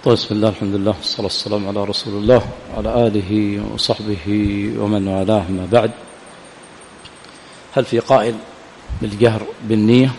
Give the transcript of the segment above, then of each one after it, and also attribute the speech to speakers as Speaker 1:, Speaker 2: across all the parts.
Speaker 1: بسم الله الحمد لله والصلاة والسلام على رسول الله وعلى آله وصحبه ومن والاه. ما بعد، هل في قائل بالجهر بالنية؟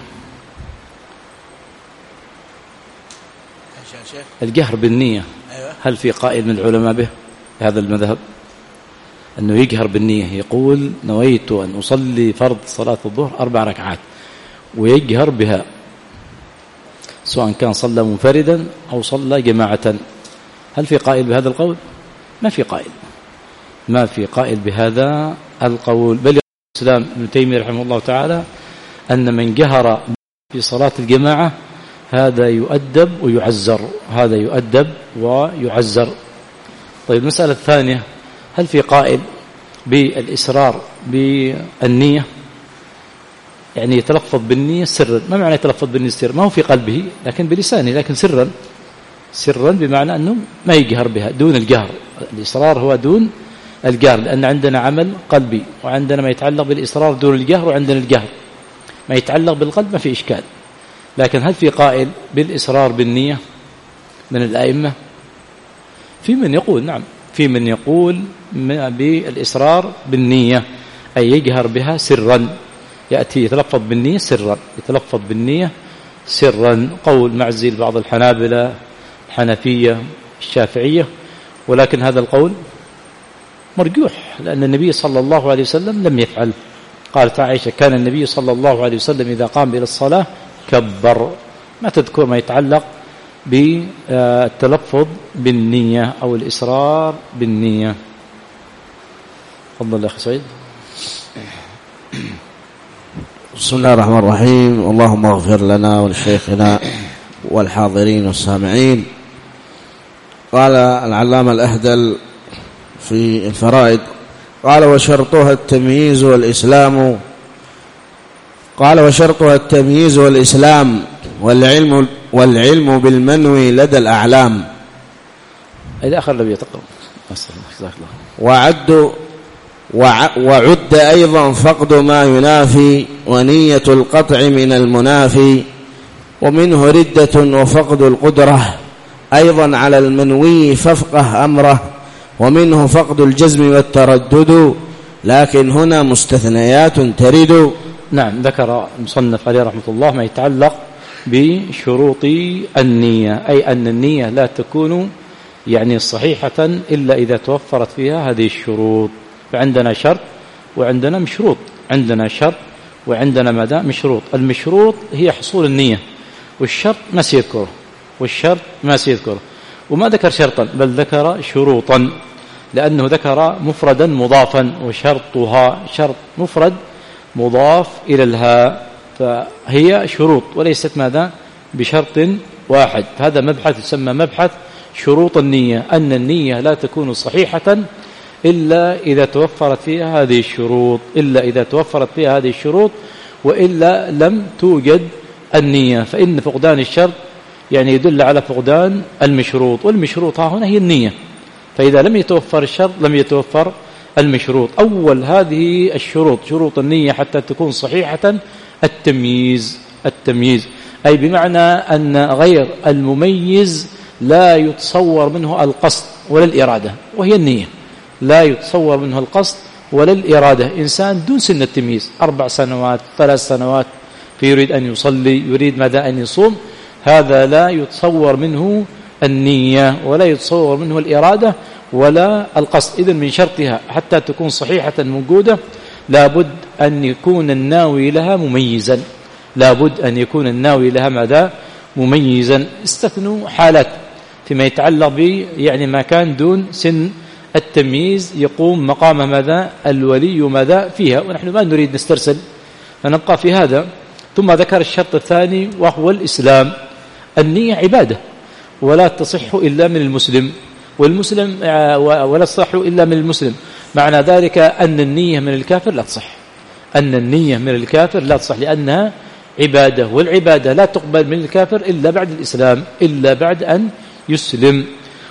Speaker 1: الجهر بالنية هل في قائل من العلماء به هذا المذهب أنه يجهر بالنية؟ يقول نويت أن أصلي فرض صلاة الظهر 4 ركعات ويجهر بها، سواء كان صلى منفردا أو صلى جماعة. هل في قائل بهذا القول؟ ما في قائل، ما في قائل بهذا القول. بل الإسلام ابن تيمية رحمه الله تعالى أن من جهر في صلاة الجماعة هذا يؤدب ويعزر، هذا يؤدب ويعزر. طيب، المسألة الثانية، هل في قائل بالإسرار بالنية؟ يعني يتلفظ بالنية سرا. ما معنى يتلفظ بالنية سرا؟ ما هو في قلبه لكن بلسانه، لكن سرا بمعنى أنه ما يجهر بها دون الجهر. الإصرار هو دون الجهر، لأن عندنا عمل قلبي وعندنا ما يتعلق بالإصرار دون الجهر، وعندنا الجهر ما يتعلق بالقلب ما في إشكال. لكن هل في قائل بالإصرار بالنية من الأئمة؟ في من يقول نعم، في من يقول بالإصرار بالنية أي يجهر بها سرا، يأتي يتلفظ بالنية سرا، يتلفظ بالنية سرا. قول معزل بعض الحنابلة، الحنفية، الشافعية، ولكن هذا القول مرجوح لأن النبي صلى الله عليه وسلم لم يفعل. قالت عائشة كان النبي صلى الله عليه وسلم إذا قام إلى الصلاة كبر. ما تذكر ما يتعلق بالتلفظ بالنية أو الإصرار بالنية. تفضل يا أخي سعيد.
Speaker 2: بسم الله الرحمن الرحيم. اللهم اغفر لنا ولشيخنا والحاضرين والسامعين. قال العلامة الأهدل في الفرائد، قال وشرطها التمييز والإسلام، قال وشرطها التمييز والإسلام والعلم بالمنوي لدى الأعلام.
Speaker 1: إلى آخر الذي يتقرب.
Speaker 2: وعد أيضا فقد ما ينافي ونية القطع من المنافي، ومنه ردة وفقد القدرة أيضا على المنوي فافقه أمره، ومنه فقد الجزم والتردد لكن هنا مستثنيات ترد.
Speaker 1: نعم، ذكر المصنف عليه رحمة الله ما يتعلق بشروط النية، أي أن النية لا تكون يعني صحيحة إلا إذا توفرت فيها هذه الشروط. فعندنا شرط وعندنا مشروط، عندنا شرط وعندنا مدى مشروط. المشروط هي حصول النية، والشرط ما سيذكره، والشرط ما سيذكره، وما ذكر شرطا بل ذكر شروطا، لأنه ذكر مفردا مضافا، وشرطها شرط مفرد مضاف إلى الهاء، فهي شروط وليست ماذا بشرط واحد. هذا مبحث يسمى مبحث شروط النية، أن النية لا تكون صحيحة إلا إذا توفرت فيها هذه الشروط، إلا إذا توفرت فيها هذه الشروط، وإلا لم توجد النية. فإن فقدان الشرط يعني يدل على فقدان المشروط، والمشروط ها هنا هي النية. فإذا لم يتوفر الشرط لم يتوفر المشروط. أول هذه الشروط شروط النية حتى تكون صحيحة التمييز، التمييز أي بمعنى أن غير المميز لا يتصور منه القصد ولا الإرادة، وهي النية لا يتصور منه القصد ولا الإرادة. إنسان دون سن التمييز 4 سنوات 3 سنوات فيريد أن يصلي، يريد ماذا أن يصوم، هذا لا يتصور منه النية ولا يتصور منه الإرادة ولا القصد. إذن من شرطها حتى تكون صحيحة موجودة لابد أن يكون الناوي لها مميزا، لابد أن يكون الناوي لها ماذا مميزا. استثنوا حالات فيما يتعلق يعني ما كان دون سن التمييز يقوم مقام ماذا الولي ماذا فيها، ونحن ما نريد نسترسل فنبقى في هذا. ثم ذكر الشرط الثاني وهو الإسلام. النية عبادة ولا تصح إلا من المسلم، والمسلم ولا تصح إلا من المسلم. معنى ذلك أن النية من الكافر لا تصح، أن النية من الكافر لا تصح، لأنها عبادة، والعبادة لا تقبل من الكافر إلا بعد الإسلام، إلا بعد أن يسلم.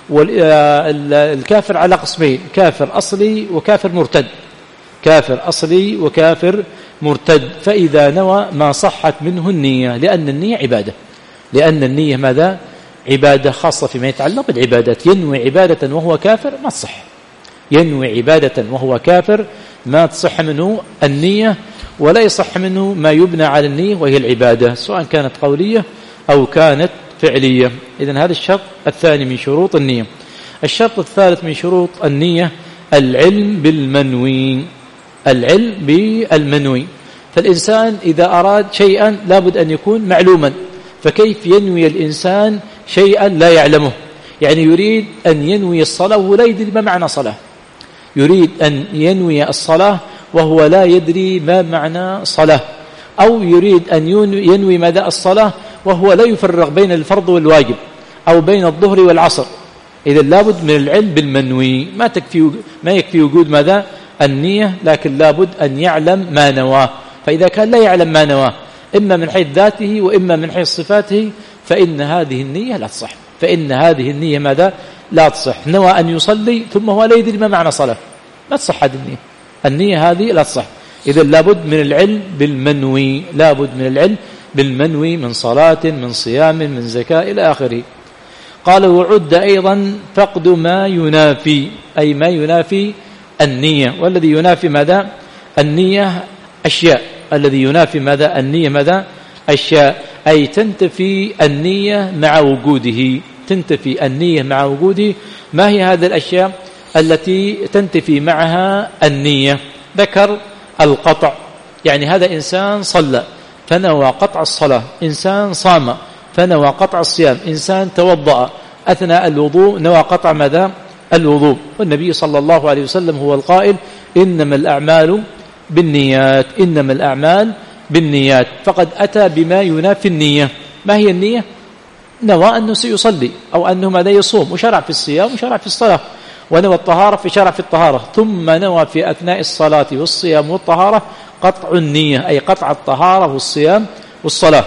Speaker 1: والكافر على قسمين، كافر أصلي وكافر مرتد، كافر أصلي وكافر مرتد. فإذا نوى ما صحت منه النية، لأن النية عبادة، لأن النية ماذا عبادة خاصة فيما يتعلق بالعبادات، ينوي عبادة وهو كافر ما تصح، ينوي عبادة وهو كافر ما تصح منه النية، ولا يصح منه ما يبنى على النية وهي العبادة، سواء كانت قولية أو كانت فعلية. إذن هذا الشرط الثاني من شروط النية. الشرط الثالث من شروط النية العلم بالمنوي، العلم بالمنوي. فالإنسان إذا أراد شيئا لابد أن يكون معلوما، فكيف ينوي الإنسان شيئا لا يعلمه؟ يعني يريد أن ينوي الصلاة وهو لا يدري ما معنى صلاة، يريد أن ينوي الصلاة وهو لا يدري ما معنى صلاة، أو يريد أن ينوي مدى الصلاة وهو لا يفرق بين الفرض والواجب أو بين الظهر والعصر. إذا لابد من العلم بالمنوي، ما يكفي وجود مدى النية، لكن لابد أن يعلم ما نواه. فإذا كان لا يعلم ما نواه إما من حيث ذاته وإما من حيث صفاته فإن هذه النية لا تصح، فإن هذه النية ماذا؟ لا تصح. نوى أن يصلي ثم هو لا يدري ما معنى صلاة، لا تصح هذه النية، النية هذه لا تصح. إذا لابد من العلم بالمنوي، لابد من العلم بالمنوي من صلاة من صيام من زكاة إلى آخره. قال وعد أيضا فقد ما ينافي، أي ما ينافي النية، والذي ينافي ماذا؟ النية أشياء، الذي ينافي ماذا؟ النية ماذا؟ أشياء، أي تنتفي النية مع وجوده، تنتفي النية مع وجوده. ما هي هذه الأشياء التي تنتفي معها النية؟ ذكر القطع، يعني هذا إنسان صلى فنوى قطع الصلاة، إنسان صام فنوى قطع الصيام، إنسان توضأ أثناء الوضوء نوى قطع ماذا؟ الوضوء. والنبي صلى الله عليه وسلم هو القائل إنما الأعمال بالنيات، إنما الأعمال بالنيات، فقد أتى بما ينافي النية. ما هي النية؟ نوى أنه سيصلي أو أنه ماذا؟ يصوم، وشرع في الصيام وشرع في الصلاة، ونوى الطهارة في شرع في الطهارة، ثم نوى في أثناء الصلاة والصيام والطهارة قطع النية، أي قطع الطهارة والصيام والصلاة.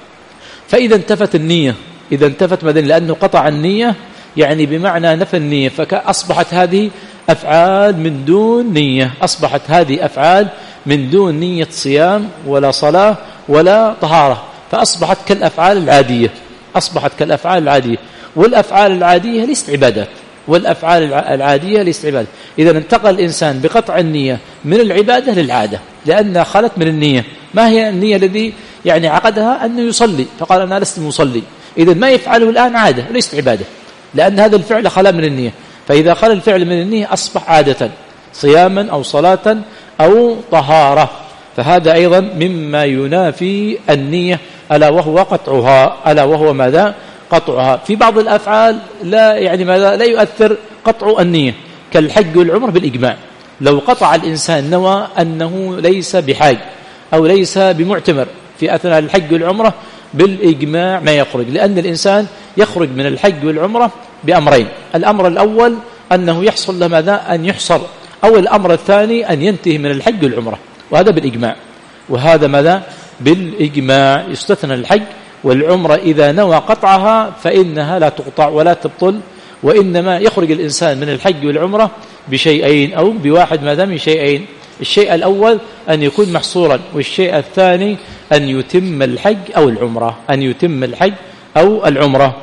Speaker 1: فإذا انتفت النية، إذا انتفت ماذا؟ لأنه قطع النية يعني بمعنى نفى النية، فأصبحت هذه أفعال من دون نية، أصبحت هذه أفعال من دون نية صيام ولا صلاة ولا طهارة، فأصبحت كالأفعال العادية، أصبحت كالأفعال العادية. والأفعال العادية ليست عبادات، والأفعال العادية ليست عبادة. إذا انتقل الإنسان بقطع النية من العبادة للعادة، لأنها خلت من النية. ما هي النية الذي يعني عقدها؟ أنه يصلي فقال أنا لست مصلي، إذا ما يفعله الآن عادة ليست عبادة، لأن هذا الفعل خلا من النية. فإذا خلا الفعل من النية أصبح عادة، صياما أو صلاة أو طهارة، فهذا أيضا مما ينافي النية، ألا وهو قطعها، ألا وهو ماذا؟ قطعها. في بعض الأفعال لا يعني ماذا؟ لا يؤثر قطع النية، كالحج والعمر بالإجماع. لو قطع الإنسان نوى أنه ليس بحاج أو ليس بمعتمر في أثناء الحج والعمرة بالإجماع ما يخرج، لأن الإنسان يخرج من الحج والعمرة بأمرين: الأمر الأول أنه يحصل له ماذا؟ أن يحصر، أو الأمر الثاني أن ينتهي من الحج والعمرة، وهذا بالإجماع. وهذا ماذا؟ بالإجماع. يستثنى الحج والعمرة إذا نوى قطعها فإنها لا تقطع ولا تبطل، وإنما يخرج الإنسان من الحج والعمرة بشيئين أو بواحد ماذا؟ من شيئين: الشيء الأول أن يكون محصورا، والشيء الثاني أن يتم الحج أو العمرة، أن يتم الحج أو العمرة.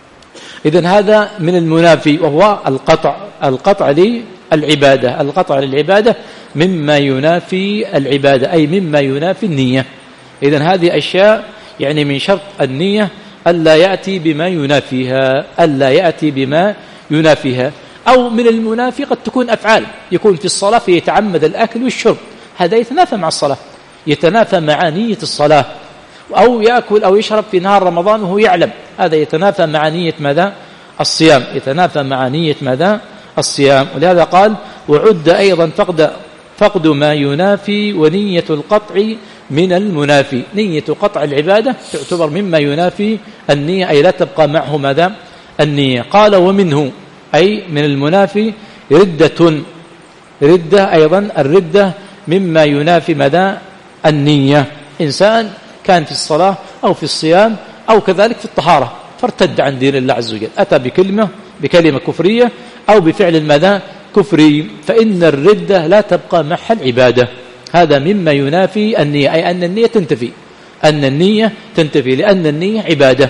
Speaker 1: إذن هذا من المنافي، وهو القطع للعبادة، القطع للعبادة مما ينافي العبادة، أي مما ينافي النية. إذن هذه أشياء يعني من شرط النية ألا يأتي بما ينافيها، ألا يأتي بما ينافيها. أو من المنافي قد تكون أفعال، يكون في الصلاة فيتعمد الأكل والشرب، هذا يتنافى مع الصلاة، يتنافى مع نية الصلاة. أو يأكل أو يشرب في نهار رمضان وهو يعلم، هذا يتنافى مع نية ماذا؟ الصيام، يتنافى مع نية ماذا؟ الصيام. ولهذا قال وعد أيضا فقد ما ينافي ونية القطع من المنافي. نية قطع العبادة تعتبر مما ينافي النية، أي لا تبقى معه ماذا؟ النية. قال ومنه أي من المنافي ردة أيضا، الردة مما ينافي ماذا؟ النية. إنسان كان في الصلاة أو في الصيام أو كذلك في الطهارة فارتد عن دين الله عز وجل، أتى بكلمة كفرية أو بفعل ماذا؟ كفري، فإن الردة لا تبقى محل عبادة. هذا مما ينافي النية، أي أن النية تنتفي، أن النية تنتفي، لأن النية عبادة.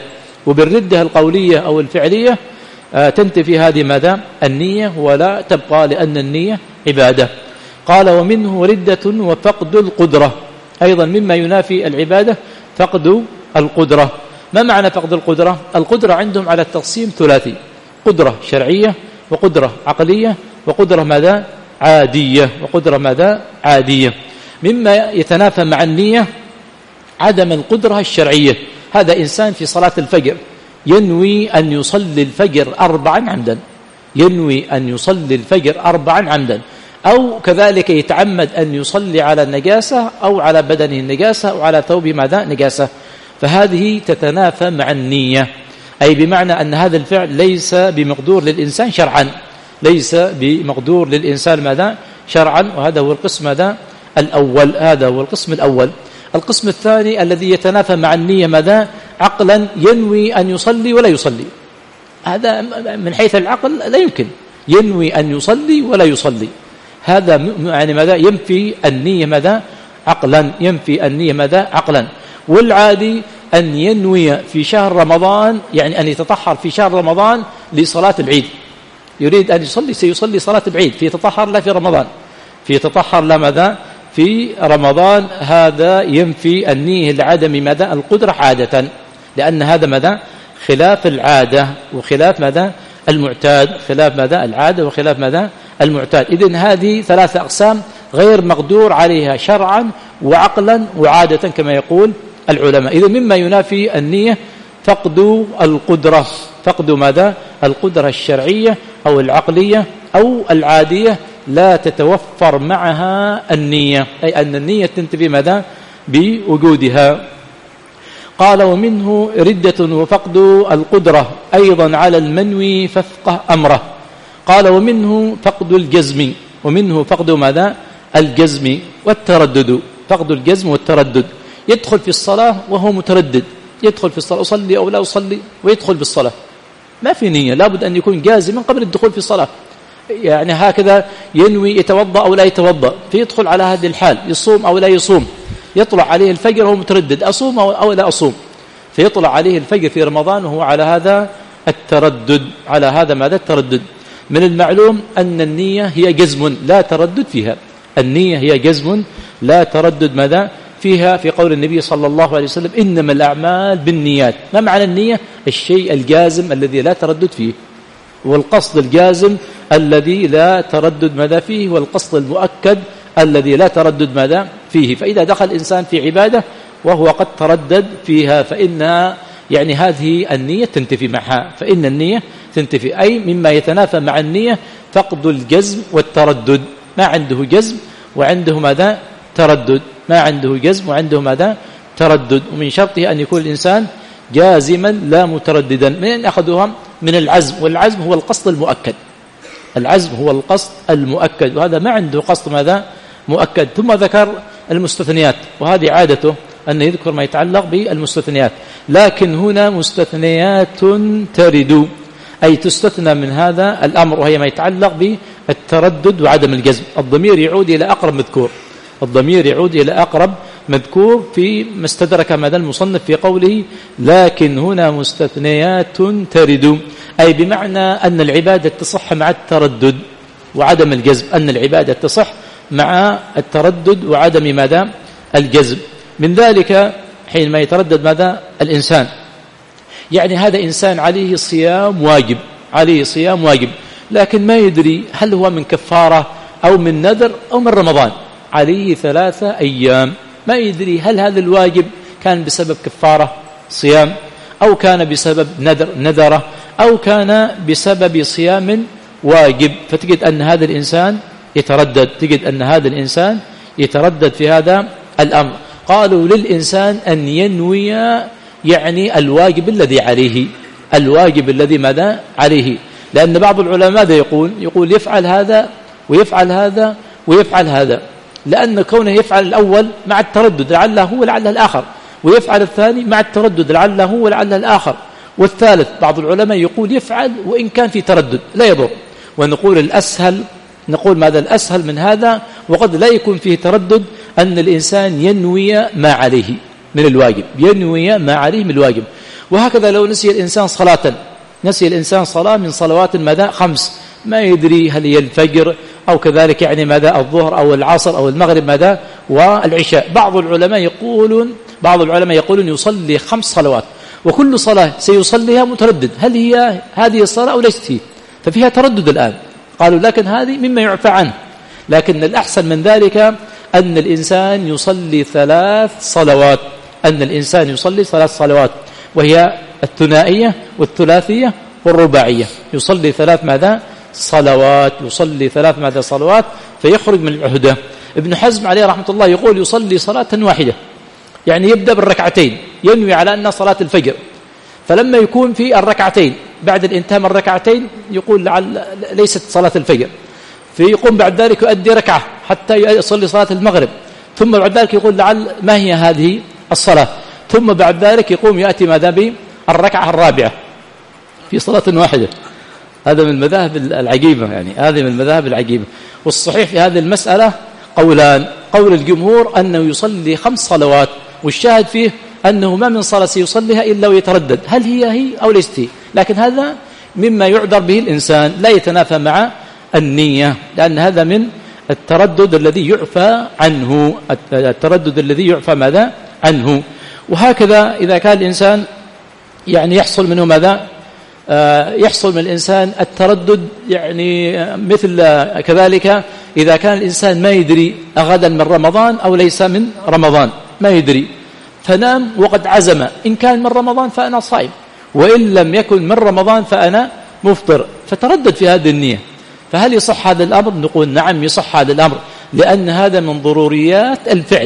Speaker 1: وبالردة القولية أو الفعلية تنتفي هذه ماذا؟ النية ولا تبقى، لأن النية عبادة. قال ومنه ردة وفقد القدرة، أيضا مما ينافي العبادة فقد القدرة. ما معنى فقد القدرة؟ القدرة عندهم على التقسيم ثلاثي: قدرة شرعية، وقدرة عقلية، وقدرة ماذا؟ عادية. وقدرة ماذا؟ عادية. مما يتنافى مع النية عدم القدرة الشرعية. هذا إنسان في صلاة الفجر ينوي أن يصلي الفجر 4 عمدا، ينوي أن يصلي الفجر 4 عمدا، أو كذلك يتعمد أن يصلي على النجاسة أو على بدنه النجاسة أو على ثوبه ماذا؟ نجاسة. فهذه تتنافى مع النية، أي بمعنى أن هذا الفعل ليس بمقدور للإنسان شرعا، ليس بمقدور للإنسان ماذا؟ شرعا. وهذا هو القسم ماذا؟ الأول. هذا هو القسم الأول. القسم الثاني الذي يتنافى مع النية ماذا؟ عقلا، ينوي أن يصلي ولا يصلي. هذا من حيث العقل لا يمكن، ينوي أن يصلي ولا يصلي. هذا يعني ماذا؟ ينفي النية ماذا؟ عقلا، ينفي النية ماذا؟ عقلا. والعادي أن ينوي في شهر رمضان، يعني أن يتطهر في شهر رمضان لصلاة العيد، يريد أن يصلي سيصلي صلاة العيد، في تطهر لا في رمضان، في تطهر لا ماذا؟ في رمضان. هذا ينفي النية لعدم ماذا؟ القدرة عادة، لأن هذا ماذا؟ خلاف العادة وخلاف ماذا؟ المعتاد، خلاف ماذا؟ العادة وخلاف ماذا؟ المعتاد. إذن هذه 3 أقسام غير مقدور عليها شرعا وعقلا وعادة كما يقول العلماء. إذن مما ينافي النية فقد القدرة، فقد ماذا؟ القدرة الشرعية أو العقلية أو العادية، لا تتوفر معها النية، أي أن النية تنتفي ماذا؟ بوجودها. قال ومنه ردة وفقد القدرة أيضا على المنوي ففقه أمره. قال ومنه فقد الجزم، ومنه فقد ماذا؟ الجزم والتردد. فقد الجزم والتردد، يدخل في الصلاة وهو متردد، يدخل في الصلاة أصلي أو لا أصلي، ويدخل بالصلاة ما في نية، لابد أن يكون جازما قبل الدخول في الصلاة. يعني هكذا ينوي يتوضأ أو لا يتوضأ، فيدخل على هذه الحال، يصوم أو لا يصوم، يطلع عليه الفجر وهو متردد، أصوم أو لا أصوم، فيطلع عليه الفجر في رمضان وهو على هذا التردد، على هذا ماذا؟ التردد. من المعلوم أن النية هي جزم لا تردد فيها، النية هي جزم لا تردد ماذا؟ فيها، في قول النبي صلى الله عليه وسلم إنما الأعمال بالنيات. ما معنى النية؟ الشيء الجازم الذي لا تردد فيه، والقصد الجازم الذي لا تردد ماذا فيه، والقصد المؤكد الذي لا تردد ماذا فيه. فإذا دخل الإنسان في عبادة وهو قد تردد فيها فإن يعني هذه النية تنتفي معها، فإن النية تنتفي. أي مما يتنافى مع النية فقد الجزم والتردد، ما عنده جزم وعنده ماذا؟ تردد، ما عنده جزم وعنده ماذا؟ تردد. ومن شرطه أن يكون الإنسان جازما لا مترددا. من أخذها؟ من العزم، والعزم هو القصد المؤكد، العزم هو القصد المؤكد، وهذا ما عنده قصد ماذا؟ مؤكد. ثم ذكر المستثنيات، وهذه عادته أن يذكر ما يتعلق بالمستثنيات، لكن هنا مستثنيات ترد، أي تستثنى من هذا الأمر، وهي ما يتعلق بالتردد وعدم الجزم. الضمير يعود إلى أقرب مذكور، الضمير يعود إلى أقرب مذكور في ما استدرك ماذا المصنف في قوله لكن هنا مستثنيات ترد، أي بمعنى أن العبادة تصح مع التردد وعدم الجزم، أن العبادة تصح مع التردد وعدم ماذا؟ الجزم. من ذلك حينما يتردد ماذا؟ الإنسان، يعني هذا إنسان عليه صيام واجب، عليه صيام واجب، لكن ما يدري هل هو من كفارة أو من نذر أو من رمضان، عليه 3 أيام، ما يدري هل هذا الواجب كان بسبب كفارة صيام، أو كان بسبب نذرة، أو كان بسبب صيام واجب. فتجد أن هذا الإنسان يتردد، تجد أن هذا الإنسان يتردد في هذا الأمر. قالوا للإنسان أن ينوي يعني الواجب الذي عليه، الواجب الذي ماذا عليه، لأن بعض العلماء ماذا يقول يفعل هذا ويفعل هذا ويفعل هذا، لأن كونه يفعل الأول مع التردد لعله هو لعله الآخر، ويفعل الثاني مع التردد لعله هو لعله الآخر، والثالث بعض العلماء يقول يفعل وإن كان في تردد لا يضر. ونقول الأسهل، نقول ماذا الأسهل من هذا وقد لا يكون فيه تردد، أن الإنسان ينوي ما عليه من الواجب، ينوي ما عليه من الواجب. وهكذا لو نسي الإنسان صلاة، نسي الإنسان صلاة من صلوات ماذا 5، ما يدري هل هي الفجر أو كذلك يعني ماذا الظهر أو العصر أو المغرب ماذا والعشاء. بعض العلماء يقولون يصلي 5 صلوات، وكل صلاة سيصليها متردد هل هي هذه الصلاة أو ليست هي، ففيها تردد الآن. قالوا لكن هذه مما يعفى عنه، لكن الأحسن من ذلك أن الإنسان يصلي 3 صلوات، أن الإنسان يصلي 3 صلوات، وهي الثنائية والثلاثية والرباعية. يصلي 3 ماذا صلوات، يصلي 3 ماذا صلوات، فيخرج من العهدة. ابن حزم عليه رحمة الله يقول يصلي صلاة واحدة، يعني يبدأ بالركعتين، ينوي على أنها صلاة الفجر، فلما يكون في الركعتين بعد الانتهاء من الركعتين يقول لعل ليست صلاة الفجر، فيقوم بعد ذلك يؤدي ركعة حتى يصلي صلاة المغرب، ثم بعد ذلك يقول لعل ما هي هذه الصلاة، ثم بعد ذلك يقوم يأتي ماذا بالركعة الرابعة في صلاة واحدة. هذا من المذاهب العجيبة، يعني هذه من المذاهب العجيبة. والصحيح في هذه المسألة قولان، قول الجمهور أنه يصلي 5 صلوات، والشاهد فيه أنه ما من صلاة سيصليها إلا ويتردد هل هي أو ليست هي، لكن هذا مما يعذر به الإنسان، لا يتنافى مع النية، لأن هذا من التردد الذي يعفى عنه، التردد الذي يعفى ماذا عنه. وهكذا إذا كان الإنسان يعني يحصل منه ماذا يحصل من الإنسان التردد، يعني مثل كذلك إذا كان الإنسان ما يدري أغدا من رمضان أو ليس من رمضان، ما يدري، فنام وقد عزم إن كان من رمضان فأنا صائم، وإن لم يكن من رمضان فأنا مفطر، فتردد في هذه النية. فهل يصح هذا الأمر؟ نقول نعم يصح هذا الأمر، لأن هذا من ضروريات الفعل،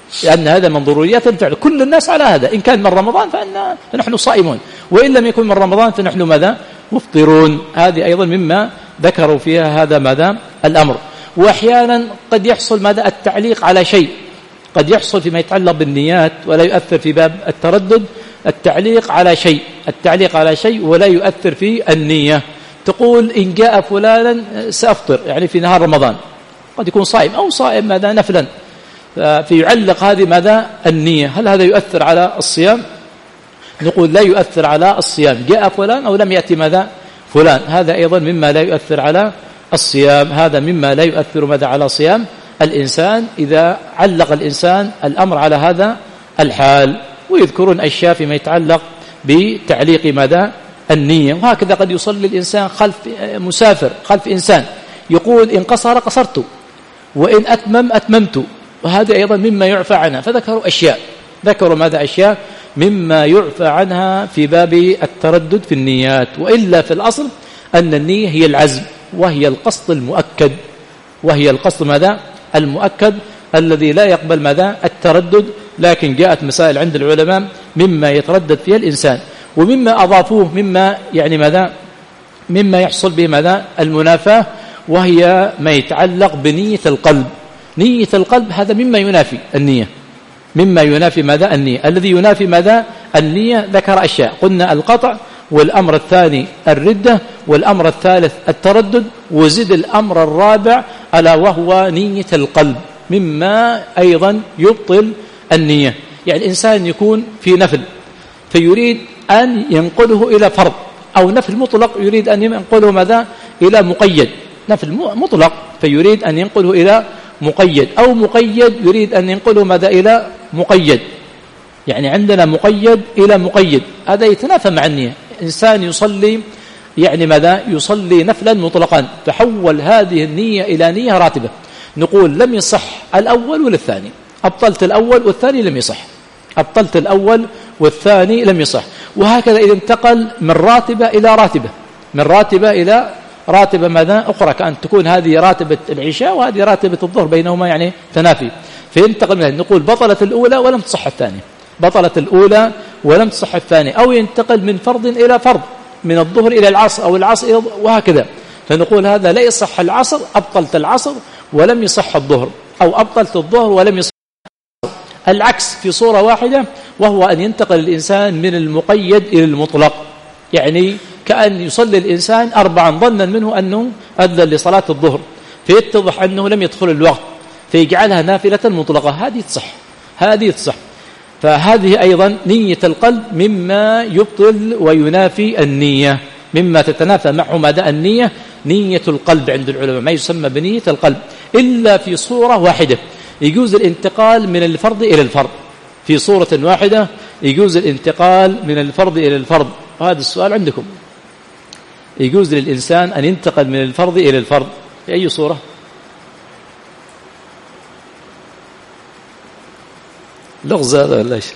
Speaker 1: كل الناس على هذا، إن كان من رمضان فنحن صائمون، وإن لم يكن من رمضان فنحن ماذا مفطرون. هذه أيضا مما ذكروا فيها هذا ماذا الأمر. وأحيانا قد يحصل ماذا التعليق على شيء، قد يحصل فيما يتعلق بالنيات ولا يؤثر في باب التردد، التعليق على شيء ولا يؤثر في النية. تقول إن جاء فلانا سأفطر، يعني في نهار رمضان، قد يكون صائم أو صائم ماذا نفلا، فيعلق هذه ماذا النية، هل هذا يؤثر على الصيام؟ نقول لا يؤثر على الصيام، جاء فلان أو لم يأتي ماذا فلان، هذا أيضا مما لا يؤثر على الصيام، هذا مما لا يؤثر ماذا على صيام الإنسان إذا علق الإنسان الأمر على هذا الحال. ويذكرون أشياء فيما يتعلق بتعليق ماذا النية. وهكذا قد يصلي الإنسان خلف مسافر، خلف إنسان، يقول إن قصر قصرت وإن أتممت، وهذا أيضا مما يعفى عنها. فذكروا أشياء، أشياء مما يعفى عنها في باب التردد في النيات. وإلا في الأصل أن النية هي العزم، وهي القصد المؤكد، ماذا المؤكد الذي لا يقبل ماذا التردد. لكن جاءت مسائل عند العلماء مما يتردد فيها الإنسان، ومما أضافوه مما يعني ماذا مما يحصل به ماذا المنافاة، وهي ما يتعلق بنية القلب. نية القلب هذا مما ينافي النية، ماذا النية. الذي ينافي ماذا النية ذكر أشياء، قلنا القطع، والأمر الثاني الردة، والأمر الثالث التردد، وزد الأمر الرابع ألا وهو نية القلب، مما أيضا يبطل النية. يعني الإنسان يكون في نفل فيريد أن ينقله إلى فرض، أو نفل مطلق يريد أن ينقله ماذا إلى مقيد، نفل مطلق فيريد أن ينقله إلى مقيد، أو مقيد يريد أن ينقله ماذا إلى مقيد. يعني عندنا مقيد إلى مقيد، هذا يتنافى مع النية. إنسان يصلي يعني ماذا يصلي نفلا مطلقا، تحول هذه النية إلى نية راتبة، نقول لم يصح الأول ولا الثاني، أبطلت الأول والثاني لم يصح، أبطلت الأول والثاني لم يصح. وهكذا إذا انتقل من راتبة إلى راتبة، من راتبة إلى راتبة ماذا أخرى، كأن تكون هذه راتبة العشاء وهذه راتبة الظهر، بينهما يعني تنافي، فينتقل منها نقول بطلت الأولى ولم تصح الثانية، بطلت الأولى ولم تصح الثانية. أو ينتقل من فرض إلى فرض، من الظهر إلى العصر أو العصر إلى وهكذا، فنقول هذا لا يصح العصر، أبطلت العصر ولم يصح الظهر، أو أبطلت الظهر ولم يصح العكس في صورة واحدة، وهو أن ينتقل الإنسان من المقيد إلى المطلق. يعني كأن يصلي الإنسان 4 ظنا منه أنه أذن لصلاة الظهر، فيتضح أنه لم يدخل الوقت، فيجعلها نافلة مطلقة، هذه تصح. فهذه أيضا نية القلب مما يبطل وينافي النية، مما تتنافى معه ماذا؟ النية، نية القلب عند العلماء ما يسمى بنية القلب، إلا في صورة واحدة يجوز الانتقال من الفرض إلى الفرض، في صورة واحدة يجوز الانتقال من الفرض إلى الفرض. وهذا السؤال عندكم، يجوز للإنسان أن ينتقل من الفرض إلى الفرض في أي صورة؟ لغز هذا ولا ايش؟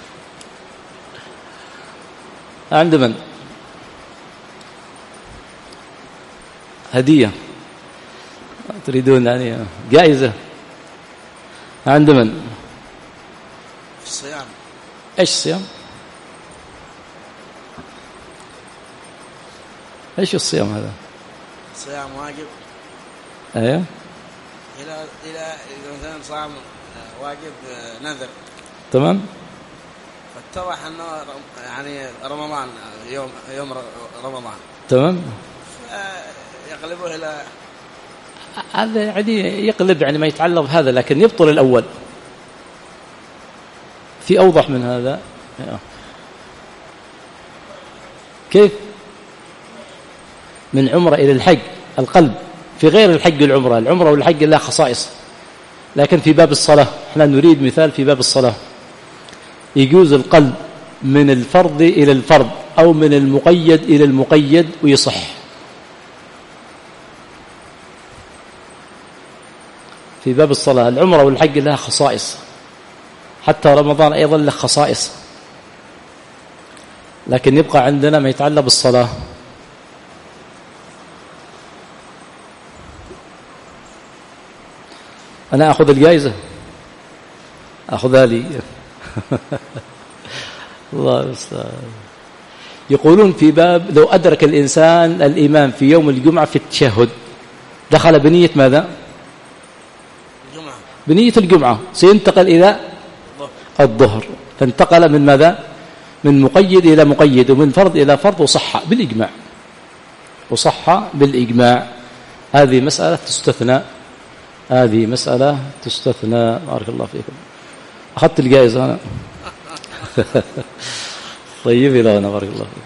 Speaker 1: عند من؟ هدية تريدون يعني جائزة؟ عند من؟
Speaker 2: في الصيام.
Speaker 1: ايش الصيام؟ ايش الصيام هذا؟
Speaker 2: الصيام واجب.
Speaker 1: ايوه.
Speaker 2: إلى إذا مثلا صام واجب نذر.
Speaker 1: تمام.
Speaker 2: فاتضح أنه يعني رمضان يوم رمضان.
Speaker 1: تمام.
Speaker 2: يقلبه إلى
Speaker 1: هذا يعني يقلب يعني ما يتعلق بهذا، لكن يبطل الأول. في أوضح من هذا؟ كيف؟ من عمرة إلى الحج القلب، في غير الحج العمرة والحج لها خصائص، لكن في باب الصلاة احنا نريد مثال. في باب الصلاة يجوز القلب من الفرض إلى الفرض أو من المقيد إلى المقيد ويصح. في باب الصلاة العمرة والحج لها خصائص، حتى رمضان أيضا له خصائص، لكن يبقى عندنا ما يتعلق بالصلاة. أنا أخذ الجائزة، أخذها لي. الله المستعان. يقولون في باب لو أدرك الإنسان الإمام في يوم الجمعة في التشهد دخل بنية ماذا؟
Speaker 2: الجمعة.
Speaker 1: بنية الجمعة سينتقل إلى الظهر، فانتقل من ماذا؟ من مقيد إلى مقيد ومن فرض إلى فرض، وصح بالإجماع، وصح بالإجماع. هذه مسألة تستثنى، هذه مسألة تستثنى. بارك الله فيكم. أخذت الجائزة أنا. طيب إلى هنا. بارك الله فيكم.